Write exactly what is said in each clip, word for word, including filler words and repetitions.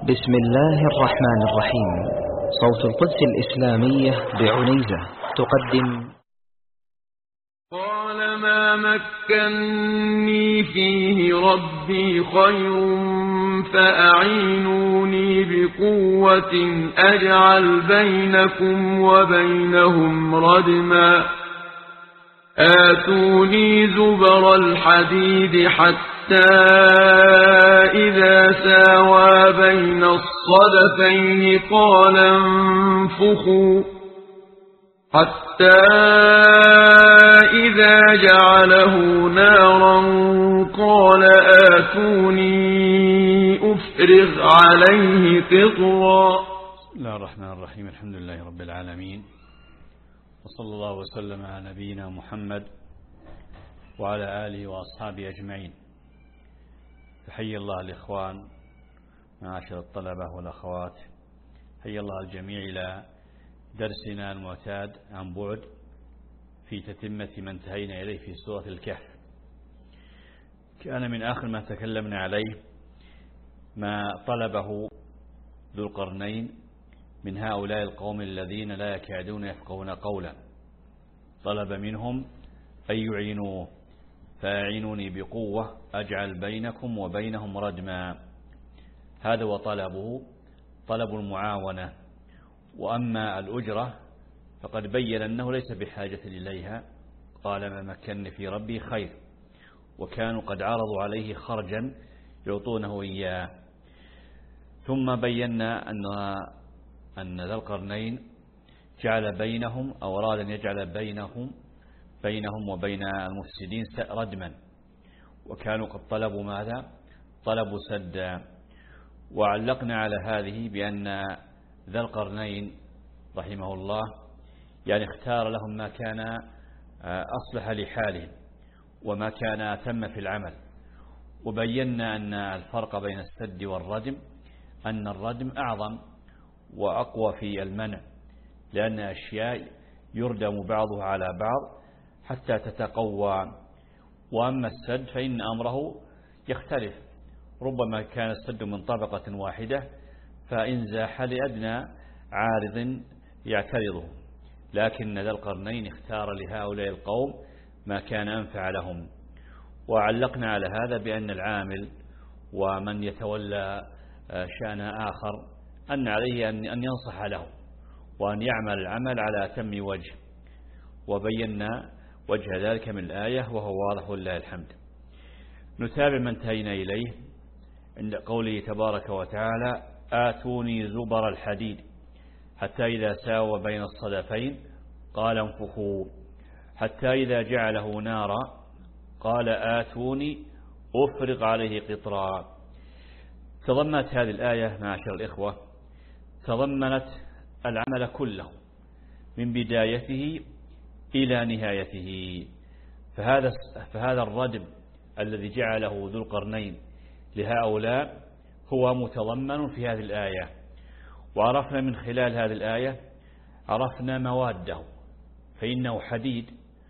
بسم الله الرحمن الرحيم. صوت القدس الإسلامية بعنيزة تقدم. قال ما مكنني فيه ربي خير فأعينوني بقوة أجعل بينكم وبينهم ردما آتوني زبر الحديد حتى إذا ساوى بين الصدفين قال انفخوا حتى إذا جعله نارا قال آتوني أفرغ عليه قطرا. بسم الله الرحمن الرحيم. الحمد لله رب العالمين، وصلى الله وسلم على نبينا محمد وعلى آله وأصحابه أجمعين. تحيي الله الإخوان معاشر الطلبة والأخوات، حيي الله الجميع إلى درسنا المعتاد عن بعد في تتمة ما انتهينا إليه في سورة الكهف. كان من آخر ما تكلمنا عليه ما طلبه ذو القرنين من هؤلاء القوم الذين لا يكادون يفقهون قولا. طلب منهم أن يعينوه، فأعينوني بقوة أجعل بينكم وبينهم ردما. هذا وطلبه طلب المعاونة. وأما الأجرة فقد بين أنه ليس بحاجة إليها. قال ما مكن في ربي خير، وكانوا قد عرضوا عليه خرجا يعطونه إياه. ثم بينا أن أن ذا القرنين جعل بينهم أو أراد أن يجعل بينهم بينهم وبين المفسدين ردما، وكانوا قد طلبوا ماذا؟ طلبوا سدا. وعلقنا على هذه بأن ذا القرنين رحمه الله يعني اختار لهم ما كان أصلح لحالهم وما كان أتم في العمل. وبينا أن الفرق بين السد والردم أن الردم أعظم وأقوى في المنع، لأن أشياء يردم بعضها على بعض حتى تتقوى. وأما السد فإن أمره يختلف، ربما كان السد من طبقة واحدة فإن زاح لأدنى عارض يعترضه، لكن ذا القرنين اختار لهؤلاء القوم ما كان أنفع لهم. وعلقنا على هذا بأن العامل ومن يتولى شأن آخر أن عليه أن ينصح له وأن يعمل العمل على أتم وجه. وبينا وجه ذلك من الآية وهو واضح ولله الحمد. نتابع ما انتهينا إليه عند قوله تبارك وتعالى آتوني زبر الحديد حتى إذا ساوى بين الصدفين قال انفخوا حتى إذا جعله نارا قال آتوني أفرغ عليه قطرا. تضمنت هذه الآية معاشر الإخوة تضمنت العمل كله من بدايته إلى نهايته. فهذا فهذا الردم الذي جعله ذو القرنين لهؤلاء هو متضمن في هذه الآية. وعرفنا من خلال هذه الآية عرفنا مواده، فإنه حديد،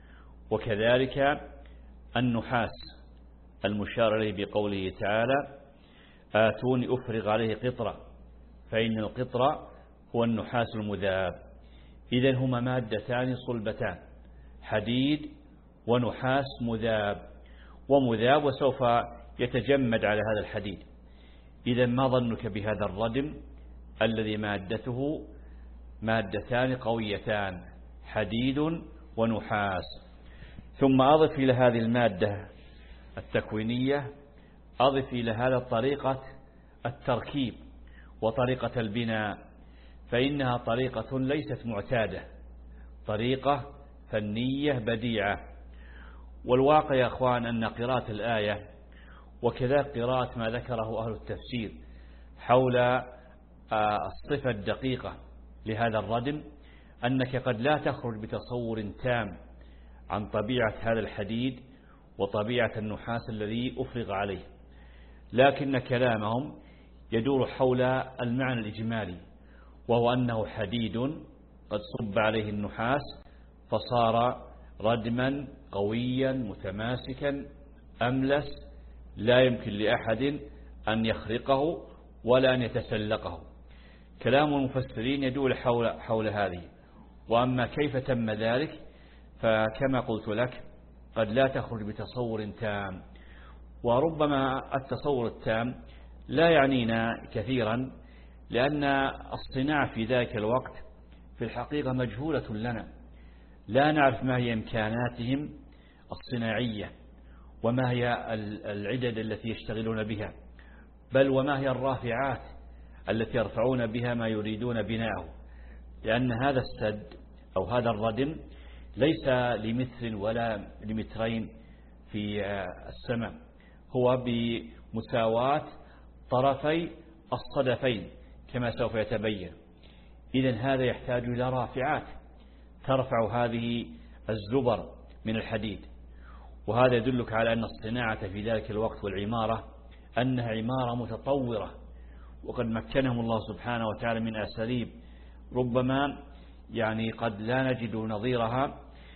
وكذلك النحاس المشار إليه بقوله تعالى آتوني أفرغ عليه قطرة، فإن القطرة هو النحاس المذاب. إذن هما مادتان صلبتان، حديد ونحاس مذاب ومذاب، وسوف يتجمد على هذا الحديد. إذن ما ظنك بهذا الردم الذي مادته مادتان قويتان حديد ونحاس؟ ثم أضف إلى هذه المادة التكوينية أضف إلى هذا طريقة التركيب وطريقة البناء، فإنها طريقة ليست معتادة، طريقة فنية بديعة. والواقع يا أخوان أن قراءة الآية وكذا قراءة ما ذكره أهل التفسير حول الصفة الدقيقة لهذا الردم أنك قد لا تخرج بتصور تام عن طبيعة هذا الحديد وطبيعة النحاس الذي أفرغ عليه، لكن كلامهم يدور حول المعنى الإجمالي، وهو أنه حديد قد صب عليه النحاس فصار ردما قويا متماسكا أملس لا يمكن لأحد أن يخرقه ولا أن يتسلقه. كلام المفسرين يدور حول, حول هذه. وأما كيف تم ذلك فكما قلت لك قد لا تخرج بتصور تام، وربما التصور التام لا يعنينا كثيرا، لأن الصناعة في ذلك الوقت في الحقيقة مجهولة لنا، لا نعرف ما هي إمكاناتهم الصناعية وما هي العدد التي يشتغلون بها، بل وما هي الرافعات التي يرفعون بها ما يريدون بناءه، لأن هذا السد أو هذا الردم ليس لمتر ولا لمترين في السماء، هو بمساواة طرفي الصدفين كما سوف يتبين. إذن هذا يحتاج إلى رافعات ترفع هذه الزبر من الحديد، وهذا يدلك على أن الصناعة في ذلك الوقت والعمارة أنها عمارة متطورة، وقد مكنهم الله سبحانه وتعالى من أساليب ربما يعني قد لا نجد نظيرها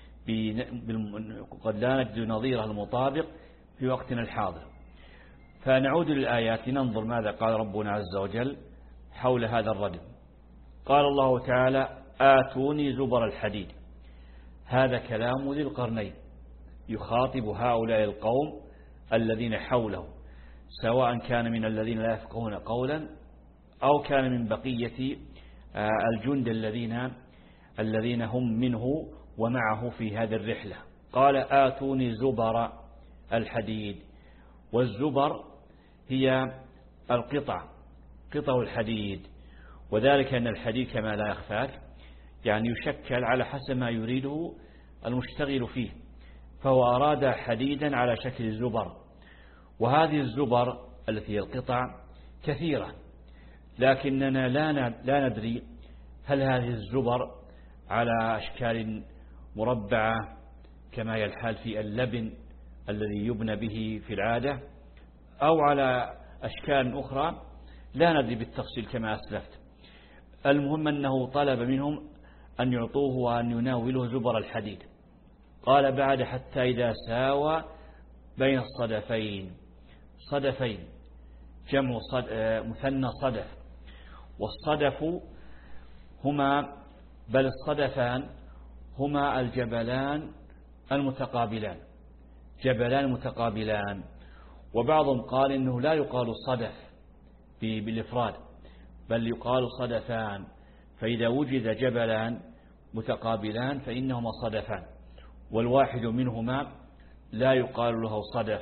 قد لا نجد نظيرها المطابق في وقتنا الحاضر. فنعود للآيات ننظر ماذا قال ربنا عز وجل حول هذا الردم. قال الله تعالى: آتوني زبر الحديد. هذا كلام ذي القرنين يخاطب هؤلاء القوم الذين حوله، سواء كان من الذين لا يفقهون قولا أو كان من بقية الجند الذين الذين هم منه ومعه في هذه الرحلة. قال: آتوني زبر الحديد. والزبر هي القطع قطع الحديد، وذلك أن الحديد كما لا يخفاك يعني يشكل على حسب ما يريده المشتغل فيه، فهو أراد حديدا على شكل زبر، وهذه الزبر التي هي القطع كثيرة، لكننا لا ندري هل هذه الزبر على أشكال مربعة كما يلحال في اللبن الذي يبنى به في العادة، أو على أشكال أخرى لا ندري بالتفصيل كما أسلفت. المهم أنه طلب منهم أن يعطوه وأن يناوله زبر الحديد. قال بعد: حتى إذا ساوى بين الصدفين. صدفين جمع صد... مثنى صدف، والصدف هما بل الصدفان هما الجبلان المتقابلان جبلان متقابلان. وبعضهم قال إنه لا يقال صدف بالإفراد بل يقال صدفان، فإذا وجد جبلان متقابلان فإنهما صدفان، والواحد منهما لا يقال له صدف.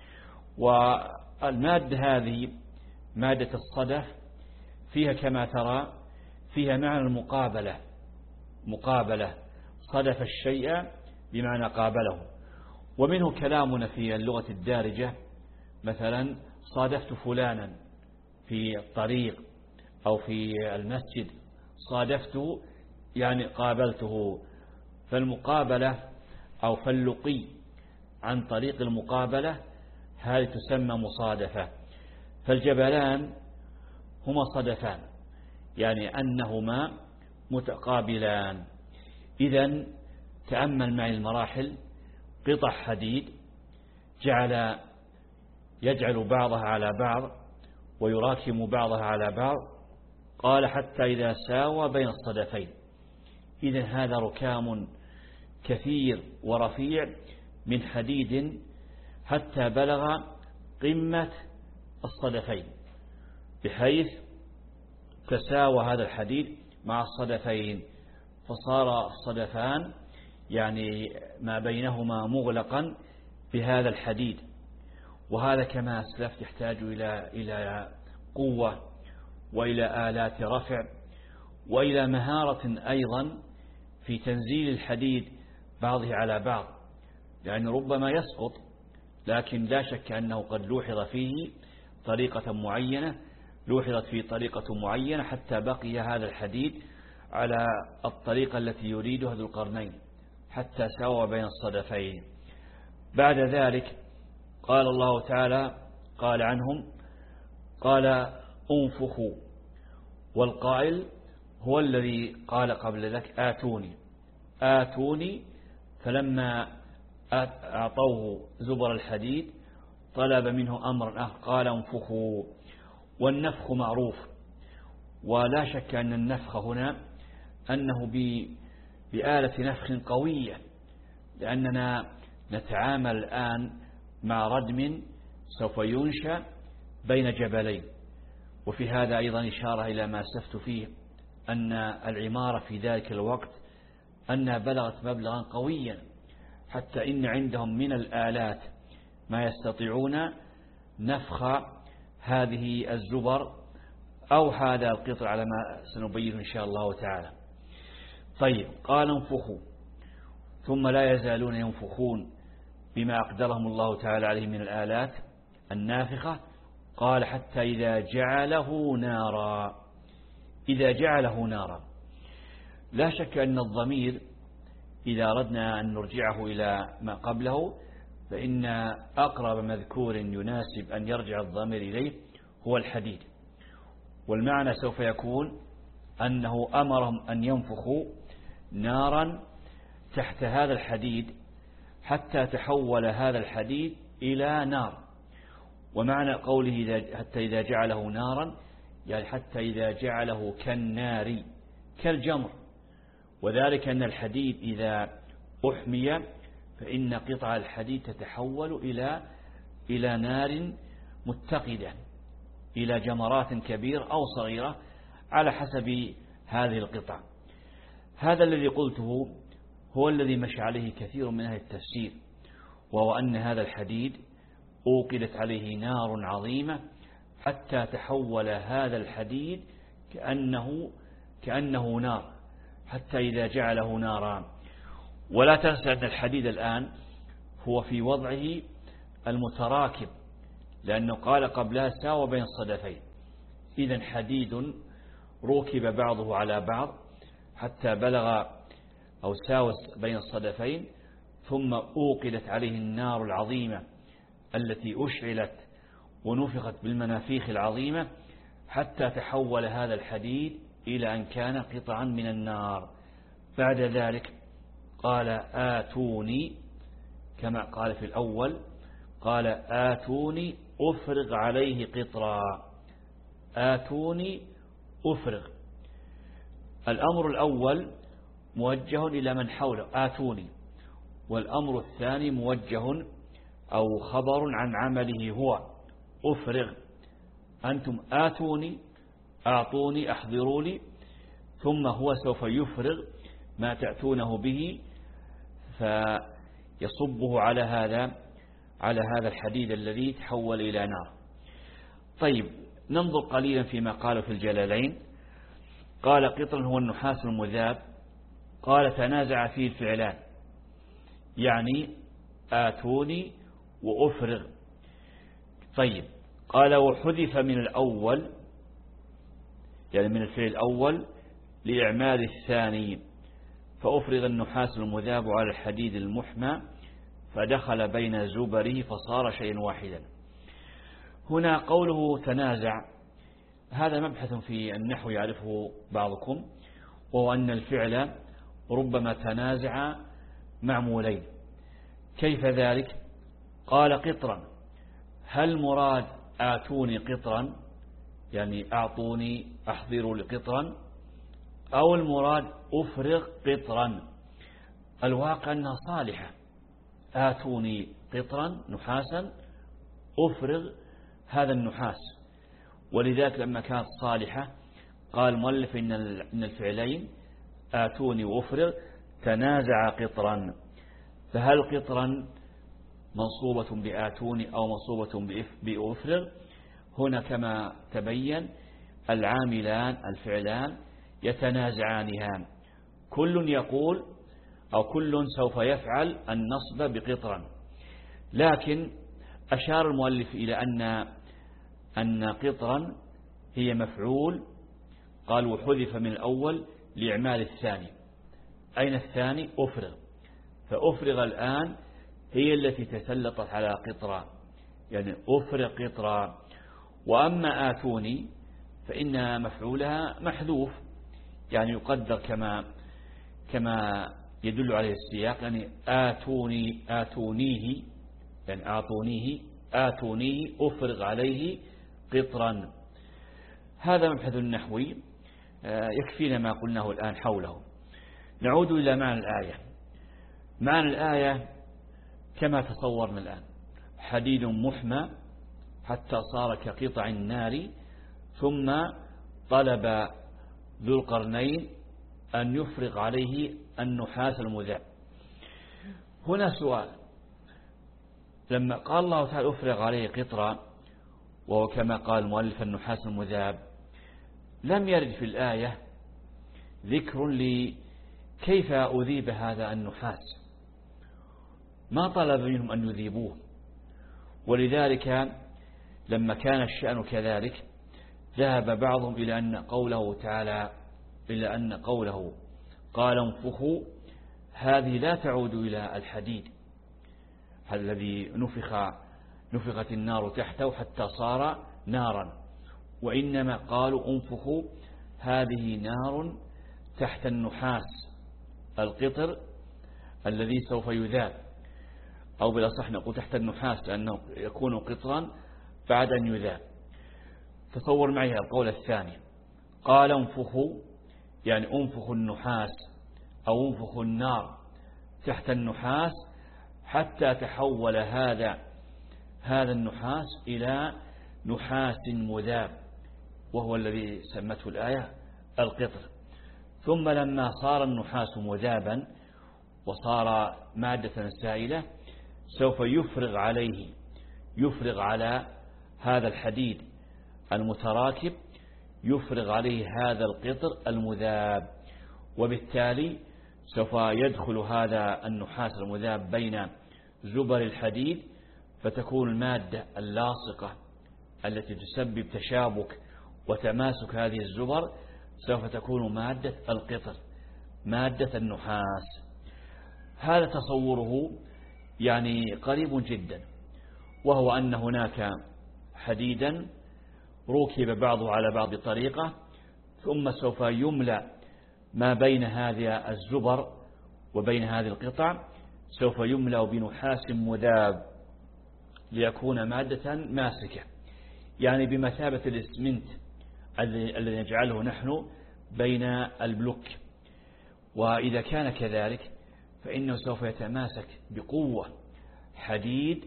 والمادة هذه مادة الصدف فيها كما ترى فيها معنى المقابلة مقابلة صدف الشيء بمعنى قابله. ومنه كلامنا في اللغة الدارجة، مثلا صادفت فلانا في الطريق أو في المسجد، صادفته يعني قابلته. فالمقابلة أو فاللقي عن طريق المقابلة هذه تسمى مصادفة. فالجبلان هما صدفان، يعني أنهما متقابلان. إذن تأمل معي المراحل: قطع حديد جعل يجعل بعضها على بعض ويراكم بعضها على بعض. قال: حتى إذا ساوى بين الصدفين. إذن هذا ركام كثير ورفيع من حديد حتى بلغ قمة الصدفين، بحيث تساوى هذا الحديد مع الصدفين، فصار الصدفان يعني ما بينهما مغلقا بهذا الحديد. وهذا كما أسلفت يحتاج إلى إلى قوة وإلى آلات رفع وإلى مهارة أيضا في تنزيل الحديد بعضه على بعض، لأنه ربما يسقط، لكن لا شك أنه قد لوحظ فيه طريقة معينة لوحظت فيه طريقة معينة حتى بقي هذا الحديد على الطريقة التي يريدها ذو القرنين حتى ساوى بين الصدفين. بعد ذلك قال الله تعالى قال عنهم قال: انفخوا. والقائل هو الذي قال قبل ذلك: آتوني آتوني. فلما أعطوه زبر الحديد طلب منه أمرا آخر، قال: انفخوا. والنفخ معروف، ولا شك أن النفخ هنا أنه بآلة نفخ قوية، لأننا نتعامل الآن مع ردم سوف ينشأ بين جبلين. وفي هذا أيضا إشارة إلى ما أسلفت فيه أن العمارة في ذلك الوقت أنها بلغت مبلغا قويا، حتى إن عندهم من الآلات ما يستطيعون نفخ هذه الزبر أو هذا القطر على ما سنبين إن شاء الله تعالى. طيب، قال انفخوا، ثم لا يزالون ينفخون بما أقدرهم الله تعالى عليه من الآلات النافخة. قال حتى إذا جعله نارا. إذا جعله نارا، لا شك أن الضمير إذا أردنا أن نرجعه إلى ما قبله فإن أقرب مذكور يناسب أن يرجع الضمير إليه هو الحديد، والمعنى سوف يكون أنه أمرهم أن ينفخوا نارا تحت هذا الحديد حتى تحول هذا الحديد إلى نار. ومعنى قوله حتى إذا جعله نارا يعني حتى إذا جعله كالنار كالجمر، وذلك أن الحديد إذا أحمي فإن قطع الحديد تتحول إلى إلى نار متقدة، إلى جمرات كبيرة أو صغيرة على حسب هذه القطع. هذا الذي قلته هو الذي مشى عليه كثير من أهل التفسير، وهو أن هذا الحديد أوقدت عليه نار عظيمة حتى تحول هذا الحديد كأنه كأنه نار، حتى إذا جعله نارا. ولا تنسى أن الحديد الآن هو في وضعه المتراكب، لأنه قال قبلها ساوى بين الصدفين. إذن حديد ركب بعضه على بعض حتى بلغ أو ساوى بين الصدفين، ثم أوقدت عليه النار العظيمة التي أشعلت ونفخت بالمنافيخ العظيمة حتى تحول هذا الحديد إلى أن كان قطعا من النار. بعد ذلك قال آتوني، كما قال في الأول قال آتوني أفرغ عليه قطرا. آتوني أفرغ، الأمر الأول موجه إلى من حوله آتوني، والأمر الثاني موجه أو خبر عن عمله هو أفرغ. أنتم آتوني، أعطوني، أحضروا لي، ثم هو سوف يفرغ ما تأتونه به فيصبه على هذا على هذا الحديد الذي تحول إلى نار. طيب، ننظر قليلا فيما قال في الجلالين. قال قطر هو النحاس المذاب. قال تنازع فيه الفعلان، يعني آتوني وأفرغ. طيب، قال وحذف من الأول، يعني من الفعل الأول لإعمال الثاني، فأفرغ النحاس المذاب على الحديد المحمى فدخل بين زبره فصار شيئا واحدا. هنا قوله تنازع، هذا مبحث في النحو يعرفه بعضكم، وهو أن الفعل ربما تنازع معمولين. كيف ذلك؟ قال قطرا، هل مراد آتوني قطرا يعني أعطوني أحضروا لقطرا، أو المراد أفرغ قطرا؟ الواقع أنها صالحة، آتوني قطرا نحاسا أفرغ هذا النحاس. ولذلك لما كانت صالحة قال مؤلف إن الفعلين آتوني وأفرغ تنازع قطرا. فهل قطرا منصوبة بآتوني أو منصوبة بأفرغ؟ هنا كما تبين العاملان الفعلان يتنازعانها، كل يقول أو كل سوف يفعل النصب بقطرا. لكن أشار المؤلف إلى أن أن قطرا هي مفعول، قال وحذف من الأول لإعمال الثاني. أين الثاني؟ أفرغ. فأفرغ الآن هي التي تسلطت على قطرا، يعني أفرغ قطرا. وأما آتوني فإن مفعولها محذوف، يعني يقدر كما كما يدل عليه السياق، يعني آتوني آتونيه يعني أعطونيه آتونيه أفرغ عليه قطرا. هذا مبحث النحوي يكفينا ما قلناه الآن حوله. نعود إلى معنى الآية. معنى الآية كما تصورنا الآن: حديد محمى حتى صار كقطع النار، ثم طلب ذو القرنين أن يفرغ عليه النحاس المذاب. هنا سؤال: لما قال الله تعالى أفرغ عليه قطرة، وهو كما قال المؤلف النحاس المذاب، لم يرد في الآية ذكر لكيف أذيب هذا النحاس، ما طلب منهم أن يذيبوه. ولذلك لما كان الشأن كذلك ذهب بعضهم إلى أن قوله تعالى إلى أن قوله قال انفخوا هذه لا تعود إلى الحديد الذي نفخ نفخت النار تحته حتى صار نارا، وإنما قالوا انفخوا هذه نار تحت النحاس القطر الذي سوف يذاب، أو بالأصح نقول تحت النحاس لأنه يكون قطرا بعد أن يذاب. تصور معي القول الثاني: قال انفخوا يعني انفخوا النحاس أو انفخوا النار تحت النحاس حتى تحول هذا هذا النحاس إلى نحاس مذاب، وهو الذي سمته الآية القطر. ثم لما صار النحاس مذابا وصار مادة سائلة سوف يفرغ عليه يفرغ على هذا الحديد المتراكب يفرغ عليه هذا القطر المذاب، وبالتالي سوف يدخل هذا النحاس المذاب بين زبر الحديد، فتكون المادة اللاصقة التي تسبب تشابك وتماسك هذه الزبر سوف تكون مادة القطر، مادة النحاس. هذا تصوره يعني قريب جدا، وهو أن هناك حديدا ركب بعضه على بعض طريقة، ثم سوف يملأ ما بين هذه الزبر وبين هذه القطع سوف يملأ بنحاس مذاب ليكون مادة ماسكة، يعني بمثابة الإسمنت الذي نجعله نحن بين البلوك. وإذا كان كذلك فإنه سوف يتماسك بقوة، حديد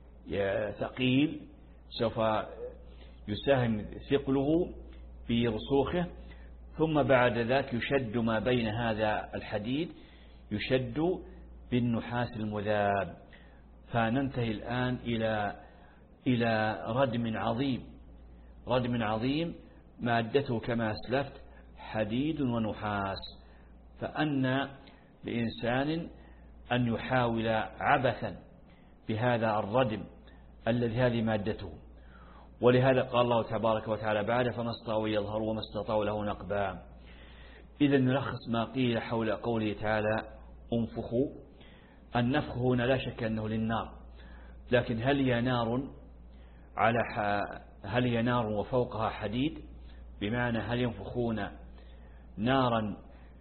ثقيل سوف يساهم ثقله في رسوخه، ثم بعد ذلك يشد ما بين هذا الحديد يشد بالنحاس المذاب، فننتهي الآن إلى إلى ردم عظيم ردم عظيم مادته كما أسلفت حديد ونحاس. فأن لإنسان أن يحاول عبثا بهذا الردم الذي هذه مادته. ولهذا قال الله تبارك وتعالى بعد: فما استطاعوا يظهروا وما استطاعوا له نقبا. إذا نلخص ما قيل حول قوله تعالى انفخوا. النفخ هنا لا شك أنه للنار، لكن هل هي نار على ح... هل هي نار وفوقها حديد؟ بمعنى هل ينفخون نارا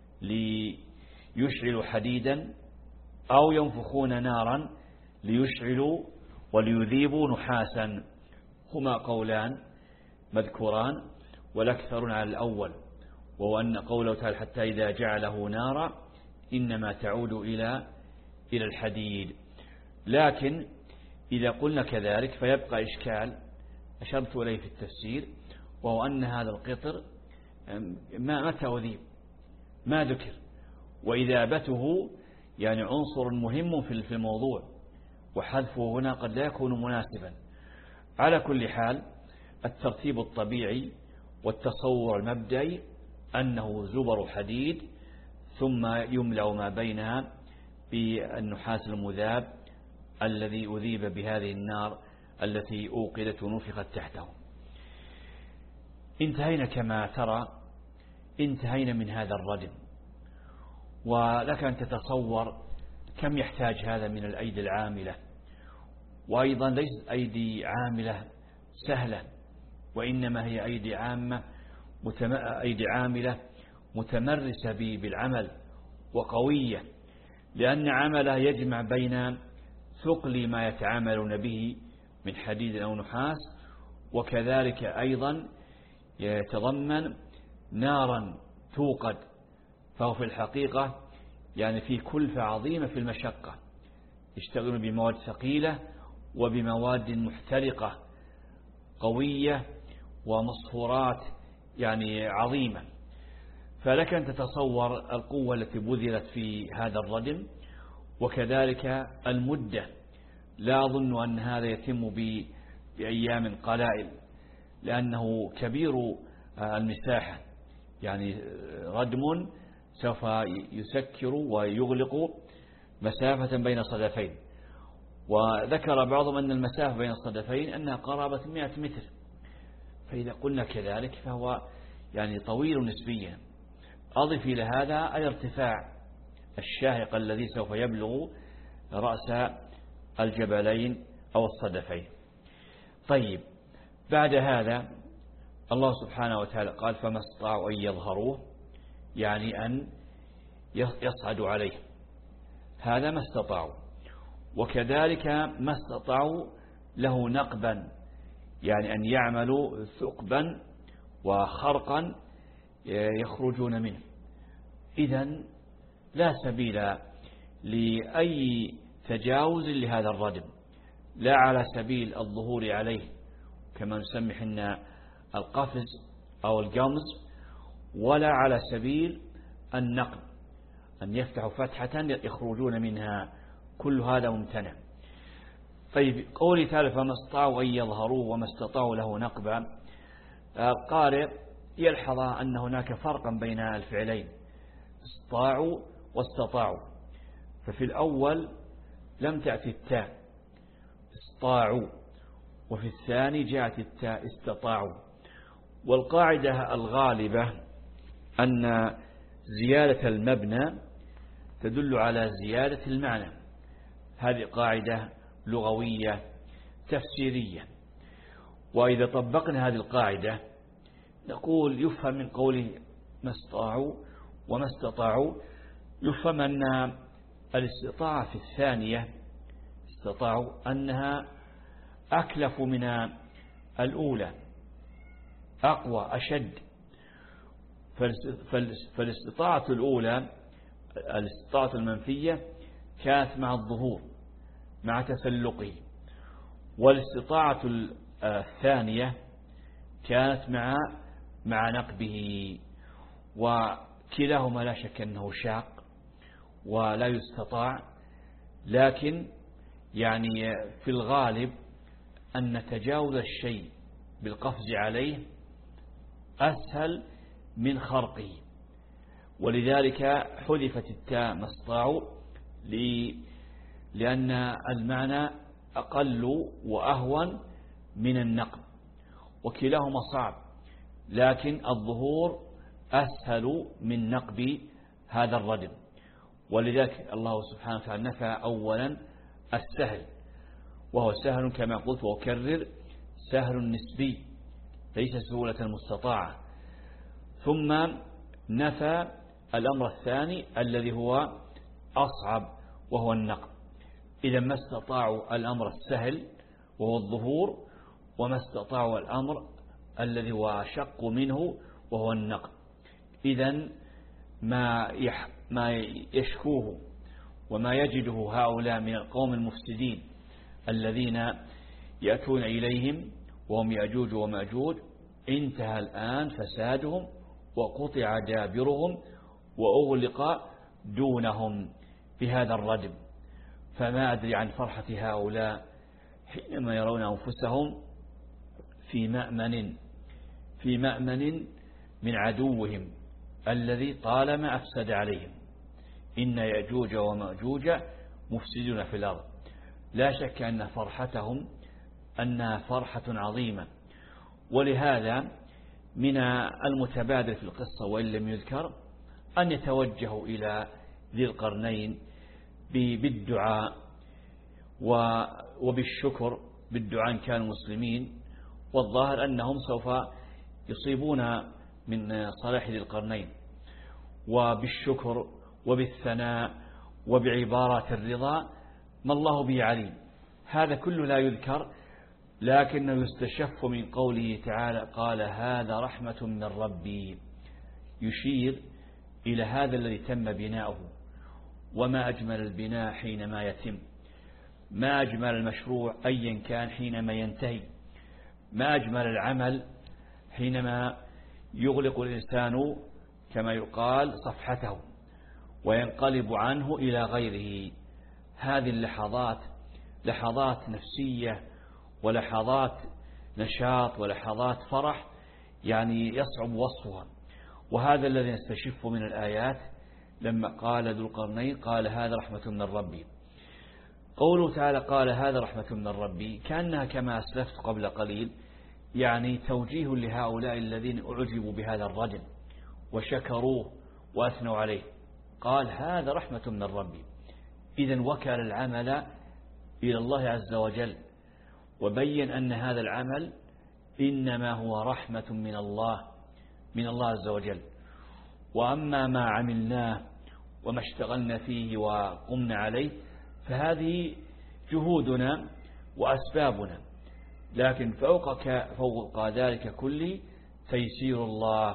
ليشعلوا حديدا، أو ينفخون نارا ليشعلوا وليذيبوا نحاسا؟ هما قولان مذكوران، والأكثر على الأول، وهو أن قوله تعالى حتى إذا جعله نارا إنما تعود إلى إلى الحديد. لكن إذا قلنا كذلك فيبقى إشكال أشرت إليه في التفسير، وهو أن هذا القطر ما متى أذيب ما ذكر، وإذابته يعني عنصر مهم في الموضوع، وحذفه هنا قد لا يكون مناسبا. على كل حال الترتيب الطبيعي والتصور المبدئي أنه زبر حديد ثم يملأ ما بينها بالنحاس المذاب الذي أذيب بهذه النار التي أوقدت ونفخت تحته. انتهينا كما ترى انتهينا من هذا الردم، ولك أن تتصور كم يحتاج هذا من الأيدي العاملة، وأيضا ليست أيدي عاملة سهلة، وإنما هي أيدي عامة متم... أيدي عاملة متمرسة بالعمل وقوية، لأن عملها يجمع بين ثقل ما يتعاملون به من حديد أو نحاس، وكذلك أيضا يتضمن نارا توقد، فهو في الحقيقة يعني في كلفة عظيمة في المشقة، يشتغلون بمواد ثقيلة وبمواد محترقة قوية ومصفورات يعني عظيمة. فلك أن تتصور القوة التي بذلت في هذا الردم، وكذلك المدة. لا أظن أن هذا يتم بأيام قلائل، لأنه كبير المساحة، يعني ردم سوف يسكر ويغلق مسافة بين صدفين. وذكر بعضهم أن المسافة بين الصدفين أنها قرابة مئة متر، فإذا قلنا كذلك فهو يعني طويل نسبيا. أضف إلى هذا الارتفاع الشاهق الذي سوف يبلغ رأس الجبلين أو الصدفين. طيب، بعد هذا الله سبحانه وتعالى قال فما استطاعوا أن يظهروه، يعني أن يصعدوا عليه، هذا ما استطاعوا. وكذلك ما استطاعوا له نقبا، يعني أن يعملوا ثقبا وخرقا يخرجون منه. إذن لا سبيل لأي تجاوز لهذا الردم، لا على سبيل الظهور عليه كما نسمي حنا القفز أو القمز، ولا على سبيل النقب أن يفتحوا فتحة يخرجون منها، كل هذا ممتنع. طيب، قولي تعالى فما استطاعوا أن يظهروه وما استطاعوا له نقبا، القارئ يلحظ أن هناك فرقا بين الفعلين استطاعوا واستطاعوا. ففي الأول لم تأتي التاء استطاعوا، وفي الثاني جاءت التاء استطاعوا. والقاعدة الغالبة أن زيادة المبنى تدل على زيادة المعنى، هذه قاعدة لغوية تفسيرية. وإذا طبقنا هذه القاعدة نقول يفهم من قوله ما استطاعوا وما استطاعوا، يفهم أن الاستطاعة في الثانية استطاعوا أنها أكلف من الأولى، أقوى أشد. فالاستطاعة الأولى الاستطاعة المنفية كانت مع الظهور مع تسلقه، والاستطاعة الثانية كانت مع مع نقبه. وكلاهما لا شك أنه شاق ولا يستطاع، لكن يعني في الغالب أن تجاوز الشيء بالقفز عليه أسهل من خرقه، ولذلك حذفت التاء ما استطاعوا لأن المعنى أقل وأهون من النقب، وكلاهما صعب، لكن الظهور أسهل من نقب هذا الردم. ولذلك الله سبحانه وتعالى نفى أولا السهل، وهو سهل كما قلت وأكرر سهل نسبي ليس سهولة مستطاعة. ثم نفى الأمر الثاني الذي هو أصعب وهو النقب. إذا ما استطاعوا الأمر السهل وهو الظهور، وما استطاعوا الأمر الذي هو أشق منه وهو النقب. إذن ما يح ما يشكوه وما يجده هؤلاء من القوم المفسدين الذين يأتون إليهم وهم يأجوج ومأجوج انتهى الآن فسادهم وقطع دابرهم وأغلق دونهم بهذا الردم. فما أدري عن فرحة هؤلاء حينما يرون أنفسهم في مأمن في مأمن من عدوهم الذي طالما أفسد عليهم. إن يأجوج ومأجوج مفسدون في الأرض. لا شك أن فرحتهم أنها فرحة عظيمة. ولهذا من المتبادل في القصة وإن لم يذكر أن يتوجهوا إلى ذي القرنين بالدعاء وبالشكر، بالدعاء إن كانوا مسلمين، والظاهر أنهم سوف يصيبون من صلاح ذي القرنين، وبالشكر وبالثناء وبعبارات الرضا ما الله به عليم. هذا كله لا يذكر لكنه يستشف من قوله تعالى قال هذا رحمة من ربي، يشير إلى هذا الذي تم بناؤه. وما أجمل البناء حينما يتم، ما أجمل المشروع أيا كان حينما ينتهي، ما أجمل العمل حينما يغلق الإنسان كما يقال صفحته وينقلب عنه إلى غيره. هذه اللحظات لحظات نفسية ولحظات نشاط ولحظات فرح يعني يصعب وصفها. وهذا الذي نستشف من الآيات لما قال ذو القرنين قال هذا رحمة من ربي. قوله تعالى قال هذا رحمة من ربي كأنها كما أسلفت قبل قليل يعني توجيه لهؤلاء الذين أعجبوا بهذا الرجل وشكروه وأثنوا عليه. قال هذا رحمة من ربي، إذن وكل العمل إلى الله عز وجل وبين أن هذا العمل إنما هو رحمة من الله من الله عز وجل. وأما ما عملناه وما اشتغلنا فيه وقمنا عليه فهذه جهودنا وأسبابنا، لكن فوق, فوق ذلك كله تيسير الله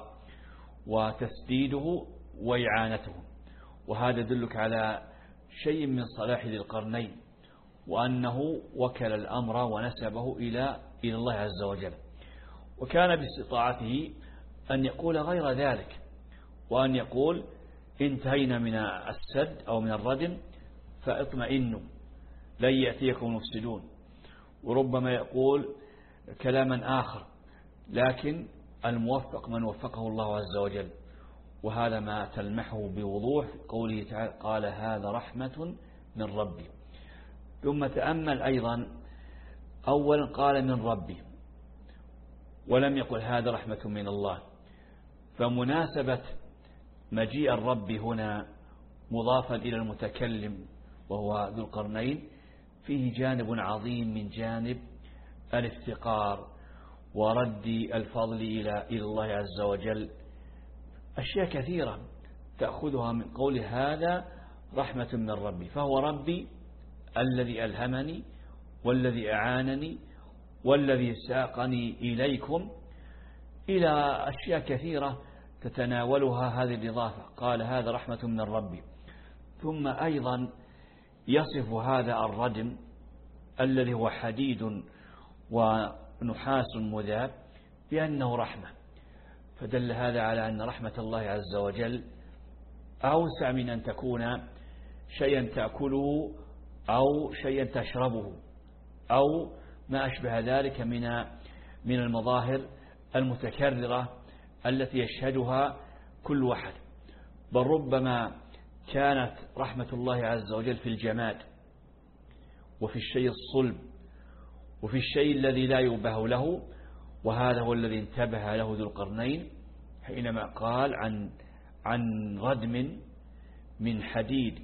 وتسديده وإعانته. وهذا يدلك على شيء من صلاح ذي القرنين وأنه وكل الأمر ونسبه إلى إلى الله عز وجل، وكان باستطاعته أن يقول غير ذلك وأن يقول انتهينا من السد أو من الردم فاطمئنوا لن يأتيكم مفسدون، وربما يقول كلاما آخر، لكن الموفق من وفقه الله عز وجل. وهذا ما تلمحه بوضوح قوله تعالى قال هذا رحمة من ربي. ثم تأمل أيضا أولا قال من ربي ولم يقل هذا رحمة من الله، فمناسبة مجيء الرب هنا مضافا إلى المتكلم وهو ذو القرنين فيه جانب عظيم من جانب الافتقار ورد الفضل إلى إلى الله عز وجل. أشياء كثيرة تأخذها من قول هذا رحمة من ربي، فهو ربي الذي ألهمني والذي أعانني والذي ساقني إليكم، إلى أشياء كثيرة تتناولها هذه الإضافة. قال هذا رحمة من ربي. ثم أيضا يصف هذا الردم الذي هو حديد ونحاس مذاب بأنه رحمة، فدل هذا على أن رحمة الله عز وجل أوسع من أن تكون شيئا تأكله أو شيئا تشربه أو ما أشبه ذلك من من المظاهر المتكررة التي يشهدها كل واحد. بل ربما كانت رحمة الله عز وجل في الجماد وفي الشيء الصلب وفي الشيء الذي لا يبه له، وهذا هو الذي انتبه له ذو القرنين حينما قال عن عن ردم من حديد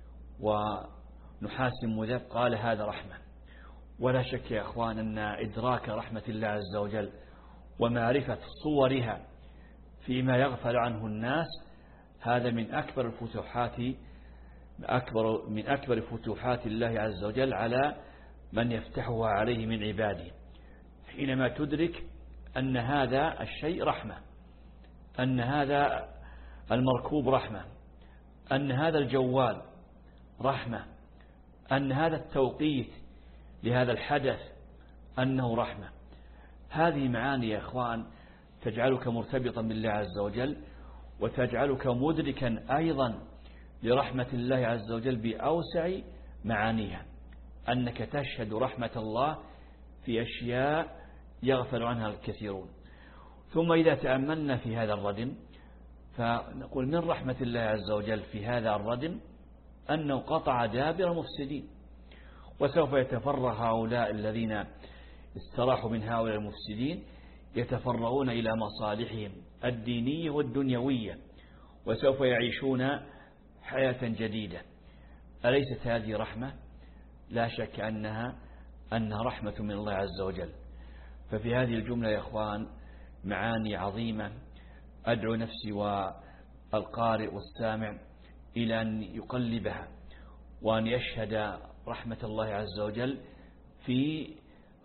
ونحاس مذاب قال هذا رحمة. ولا شك يا أخوان أن إدراك رحمة الله عز وجل ومعرفة صورها فيما يغفل عنه الناس هذا من أكبر الفتوحات أكبر من أكبر فتوحات الله عز وجل على من يفتحها عليه من عباده، حينما تدرك أن هذا الشيء رحمة، أن هذا المركوب رحمة، أن هذا الجوال رحمة، أن هذا التوقيت لهذا الحدث أنه رحمة. هذه معاني يا أخوان تجعلك مرتبطا بالله عز وجل وتجعلك مدركا أيضا لرحمة الله عز وجل بأوسع معانيها، أنك تشهد رحمة الله في أشياء يغفل عنها الكثيرون. ثم إذا تأملنا في هذا الردم فنقول من رحمة الله عز وجل في هذا الردم أنه قطع دابر المفسدين، وسوف يتفرغ هؤلاء الذين استراحوا من هؤلاء المفسدين يتفرغون إلى مصالحهم الدينية والدنيوية، وسوف يعيشون حياة جديدة. أليست هذه رحمة؟ لا شك أنها أنها رحمة من الله عز وجل. ففي هذه الجملة يا أخوان معاني عظيمة أدعو نفسي والقارئ والسامع إلى أن يقلبها وأن يشهد رحمة الله عز وجل في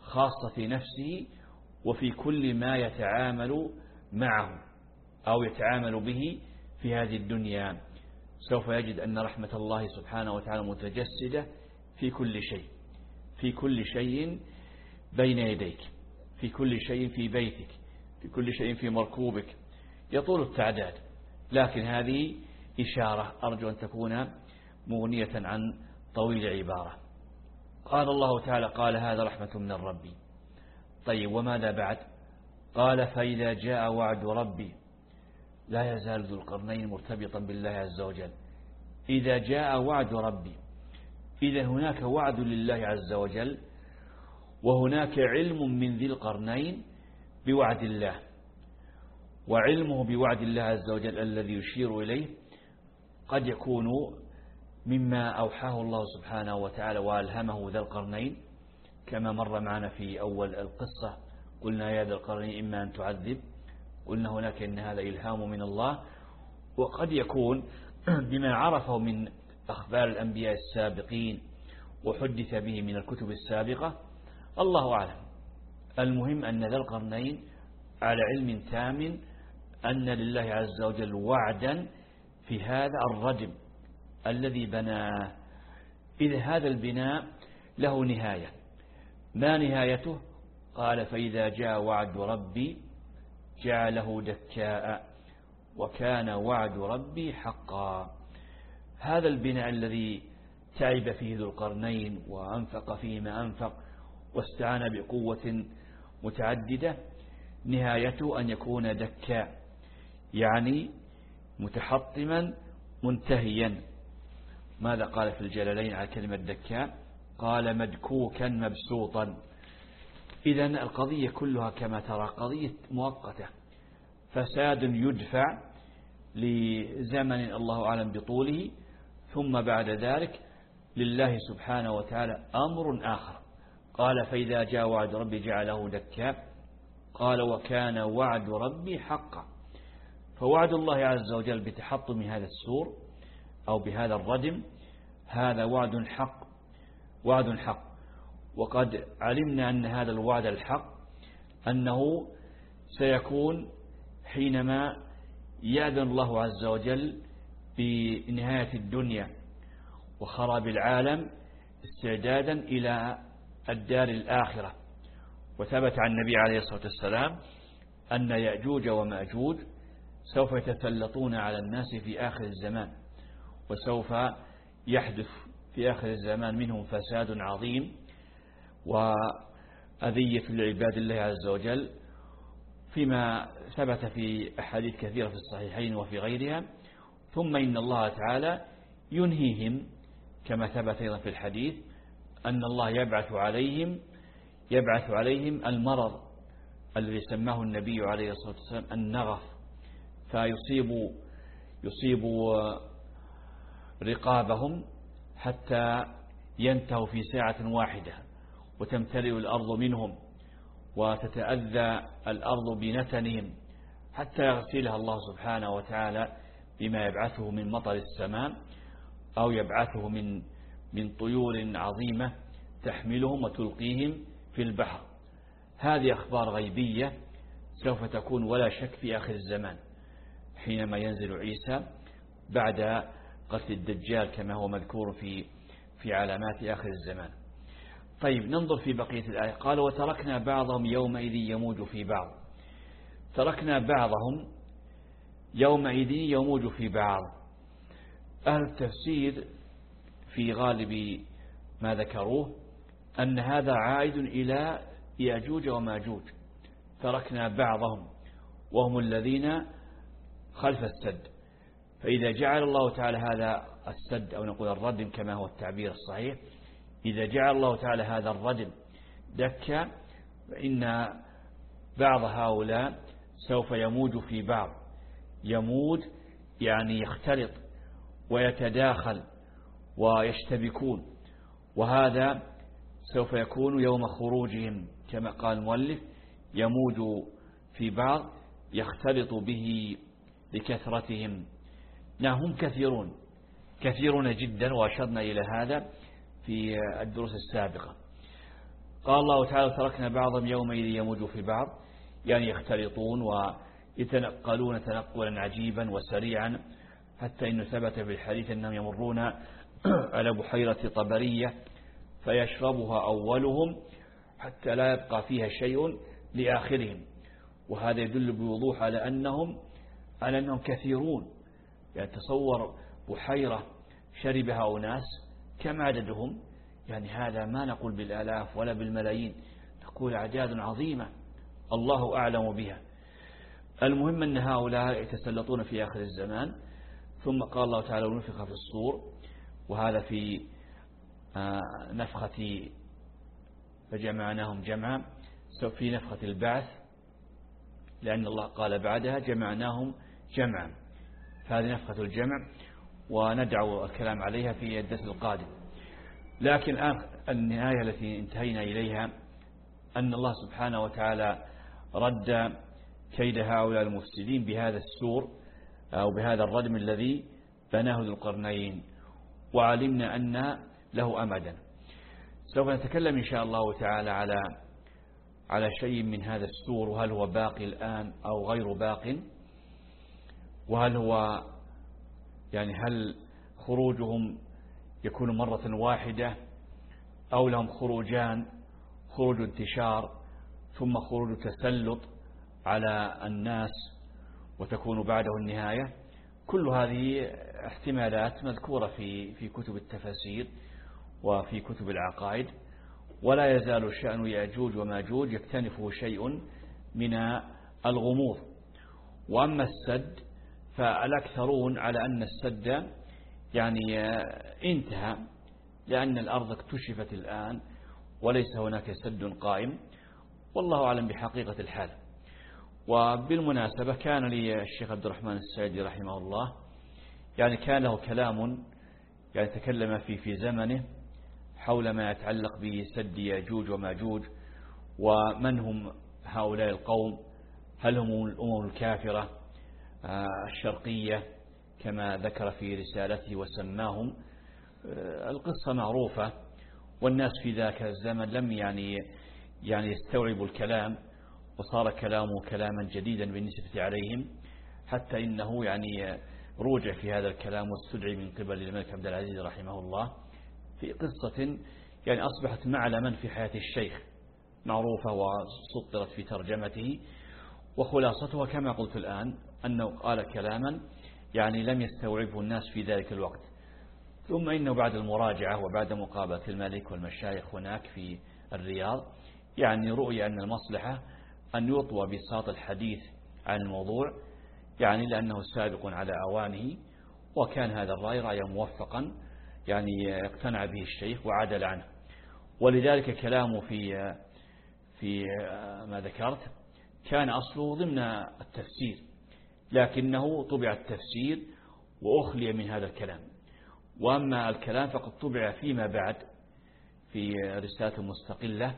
خاصة نفسه وفي كل ما يتعامل معه أو يتعامل به في هذه الدنيا. سوف يجد أن رحمة الله سبحانه وتعالى متجسدة في كل شيء، في كل شيء بين يديك، في كل شيء في بيتك، في كل شيء في مركوبك، يطول التعداد. لكن هذه إشارة أرجو أن تكون مغنية عن طويل عبارة. قال الله تعالى قال هذا رحمة من ربي. طيب وماذا بعد؟ قال فإذا جاء وعد ربي. لا يزال ذو القرنين مرتبطا بالله عز وجل. إذا جاء وعد ربي، إذا هناك وعد لله عز وجل، وهناك علم من ذي القرنين بوعد الله، وعلمه بوعد الله عز وجل الذي يشير إليه قد يكون مما أوحاه الله سبحانه وتعالى وألهمه ذا القرنين، كما مر معنا في أول القصة قلنا يا ذا القرنين إما أن تعذب، قلنا هناك إن هذا إلهام من الله. وقد يكون بما عرفه من أخبار الأنبياء السابقين وحدث به من الكتب السابقة، الله أعلم. المهم أن ذا القرنين على علم تام أن لله عز وجل وعدا في هذا الردم الذي بناه. إذ هذا البناء له نهاية. ما نهايته؟ قال فإذا جاء وعد ربي جعله دكاء وكان وعد ربي حقا. هذا البناء الذي تعب فيه ذو القرنين وأنفق فيه ما أنفق واستعان بقوة متعددة، نهايته أن يكون دكاء، يعني متحطما منتهيا. ماذا قال في الجلالين على كلمة دكاء؟ قال مدكوكا مبسوطا. إذن القضية كلها كما ترى قضية مؤقتة، فساد يدفع لزمن الله أعلم بطوله، ثم بعد ذلك لله سبحانه وتعالى أمر آخر. قال فإذا جاء وعد ربي جعله دكاء. قال وكان وعد ربي حقا. فوعد الله عز وجل بتحطم هذا السور أو بهذا الردم هذا وعد حق، وعد حق. وقد علمنا أن هذا الوعد الحق أنه سيكون حينما يأذن الله عز وجل بنهاية الدنيا وخراب العالم استعدادا إلى الدار الآخرة. وثبت عن النبي عليه الصلاة والسلام أن يأجوج ومأجوج سوف يتسلطون على الناس في آخر الزمان، وسوف يحدث في آخر الزمان منهم فساد عظيم وأذية لعباد الله عز وجل، فيما ثبت في أحاديث كثيرة في الصحيحين وفي غيرها. ثم إن الله تعالى ينهيهم كما ثبت أيضا في الحديث أن الله يبعث عليهم يبعث عليهم المرض الذي سماه النبي عليه الصلاة والسلام النغف، فيصيب يصيب رقابهم حتى ينتهوا في ساعة واحدة وتمتلئ الأرض منهم وتتأذى الأرض بنتنهم حتى يغسلها الله سبحانه وتعالى بما يبعثه من مطر السماء أو يبعثه من من طيور عظيمة تحملهم وتلقيهم في البحر. هذه أخبار غيبية سوف تكون ولا شك في آخر الزمان حينما ينزل عيسى بعد قتل الدجال كما هو مذكور في في علامات آخر الزمان. طيب ننظر في بقية الآية. قال وتركنا بعضهم يومئذ يموج في بعض. تركنا بعضهم يومئذ يموج في بعض. أهل التفسير في غالب ما ذكروه أن هذا عائد إلى يأجوج وماجوج. تركنا بعضهم وهم الذين خلف السد. فإذا جعل الله تعالى هذا السد أو نقول الردم كما هو التعبير الصحيح، إذا جعل الله تعالى هذا الردم دكا فإن بعض هؤلاء سوف يموج في بعض. يموج يعني يختلط ويتداخل ويشتبكون، وهذا سوف يكون يوم خروجهم كما قال المؤلف يموج في بعض يختلط به لكثرتهم. هم كثيرون كثيرون جدا، وأشرنا إلى هذا في الدروس السابقة. قال الله تعالى تركنا بعضهم يومئذ يموج في بعض، يعني يختلطون ويتنقلون تنقلا عجيبا وسريعا، حتى إنه ثبت في الحديث أنهم يمرون على بحيرة طبرية فيشربها أولهم حتى لا يبقى فيها شيء لآخرهم. وهذا يدل بوضوح على أنهم على أنهم كثيرون، يعني تصور بحيرة شربها أناس كم عددهم، يعني هذا ما نقول بالآلاف ولا بالملايين، نقول أعداد عظيمة الله أعلم بها. المهم أن هؤلاء يتسلطون في آخر الزمان. ثم قال الله تعالى ونفخ في الصور، وهذا في نفخة فجمعناهم جمعا، في نفخة البعث، لأن الله قال بعدها جمعناهم جمعا، فهذه نفخة الجمع وندعو الكلام عليها في الدرس القادم. لكن الآن النهاية التي انتهينا إليها أن الله سبحانه وتعالى رد كيد هؤلاء المفسدين بهذا السور أو بهذا الردم الذي بناه ذو القرنين، وعلمنا أن له أمدا. سوف نتكلم إن شاء الله تعالى على على شيء من هذا السور، وهل هو باقي الآن أو غير باق، وهل هو يعني هل خروجهم يكون مرة واحدة أو لهم خروجان، خروج انتشار ثم خروج تسلط على الناس وتكون بعده النهاية. كل هذه احتمالات مذكورة في في كتب التفاسير وفي كتب العقائد، ولا يزال شأن يأجوج وماجوج يكتنفه شيء من الغموض. وأما السد فالأكثرون على أن السد يعني انتهى، لأن الأرض اكتشفت الآن وليس هناك سد قائم، والله أعلم بحقيقة الحال. وبالمناسبة كان لي الشيخ عبد الرحمن السعدي رحمه الله يعني كان له كلام يعني تكلم فيه في زمنه حول ما يتعلق بسد ياجوج وماجوج، ومن هم هؤلاء القوم، هل هم الأمم الكافرة الشرقية كما ذكر في رسالته وسماهم. القصة معروفة، والناس في ذاك الزمن لم يعني يعني يستوعبوا الكلام، وصار كلامه كلاما جديدا بالنسبة عليهم، حتى إنه يعني روجع في هذا الكلام واستدعي من قبل الملك عبد العزيز رحمه الله في قصة يعني أصبحت معلما في حياة الشيخ، معروفة وسطرت في ترجمته. وخلاصتها كما قلت الآن أنه قال كلاما يعني لم يستوعبه الناس في ذلك الوقت. ثم إنه بعد المراجعة وبعد مقابلة الملك والمشايخ هناك في الرياض يعني رؤي أن المصلحة أن يطوى بساط الحديث عن الموضوع، يعني لأنه سابق على أوانه، وكان هذا الرأي رأيا موفقا يعني اقتنع به الشيخ وعدل عنه. ولذلك كلامه في في ما ذكرت كان أصله ضمن التفسير، لكنه طبع التفسير وأخلي من هذا الكلام. وأما الكلام فقد طبع فيما بعد في رسالة مستقلة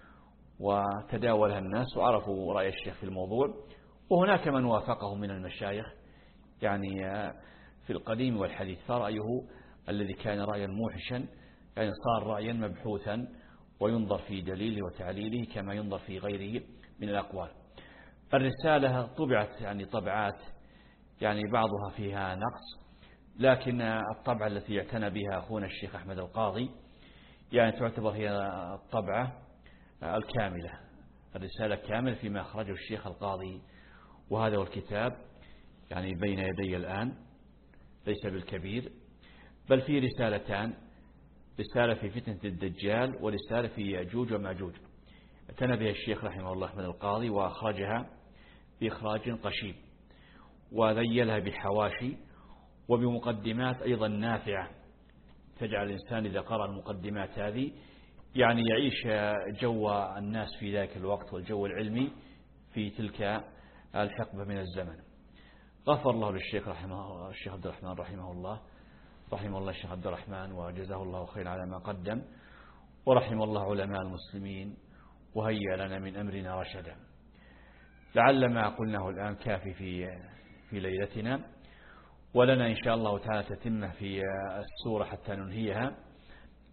وتداولها الناس وعرفوا رأي الشيخ في الموضوع. وهناك من وافقه من المشايخ يعني في القديم والحديث، فرأيه الذي كان رأيا موحشا يعني صار رأيا مبحوثا وينظر في دليله وتعليله كما ينظر في غيره من الأقوال. الرسالة طبعت يعني طبعات يعني بعضها فيها نقص، لكن الطبعة التي اعتنى بها أخونا الشيخ أحمد القاضي يعني تعتبر هي الطبعة الكاملة، الرسالة كاملة فيما أخرجه الشيخ القاضي. وهذا هو الكتاب يعني بين يدي الآن، ليس بالكبير، بل في رسالتان، رسالة في فتنة الدجال ورسالة في يأجوج وماجوج، اعتنى بها الشيخ رحمه الله أحمد القاضي وأخرجها بإخراج قشيب، وذيلها بحواشي وبمقدمات أيضا نافعة تجعل الإنسان إذا قرأ المقدمات هذه يعني يعيش جو الناس في ذاك الوقت والجو العلمي في تلك الحقبة من الزمن. غفر الله للشيخ رحمه الشيخ عبد الرحمن رحمه الله رحمه الله الشيخ عبد الرحمن وجزاه الله خير على ما قدم، ورحم الله علماء المسلمين وهيأ لنا من أمرنا رشدا. لعل ما قلناه الآن كافي في في ليلتنا، ولنا إن شاء الله تعالى تتمة في السورة حتى ننهيها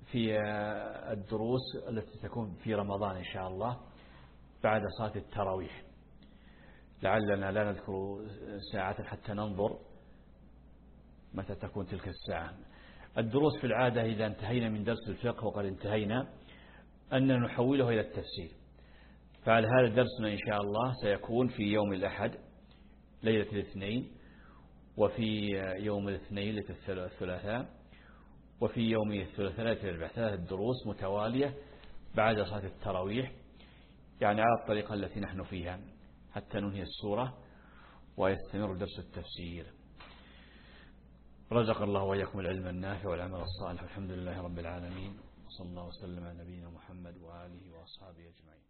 في الدروس التي تكون في رمضان إن شاء الله بعد صلاة التراويح، لعلنا لا نذكر ساعة حتى ننظر متى تكون تلك الساعة. الدروس في العادة إذا انتهينا من درس الفقه وقد انتهينا أن نحوله إلى التفسير، فعلى هذا درسنا إن شاء الله سيكون في يوم الأحد ليلة الاثنين، وفي يوم الاثنين ليلة الثلاثاء، وفي يوم الثلاثاء ليلة الأربعاء، ثلاث دروس متوالية بعد صلاة التراويح، يعني على الطريقة التي نحن فيها حتى ننهي السورة ويستمر درس التفسير. رزق الله وإياكم العلم النافع والعمل الصالح، والحمد لله رب العالمين، وصلى الله وسلم على نبينا محمد وآله وأصحابه أجمعين.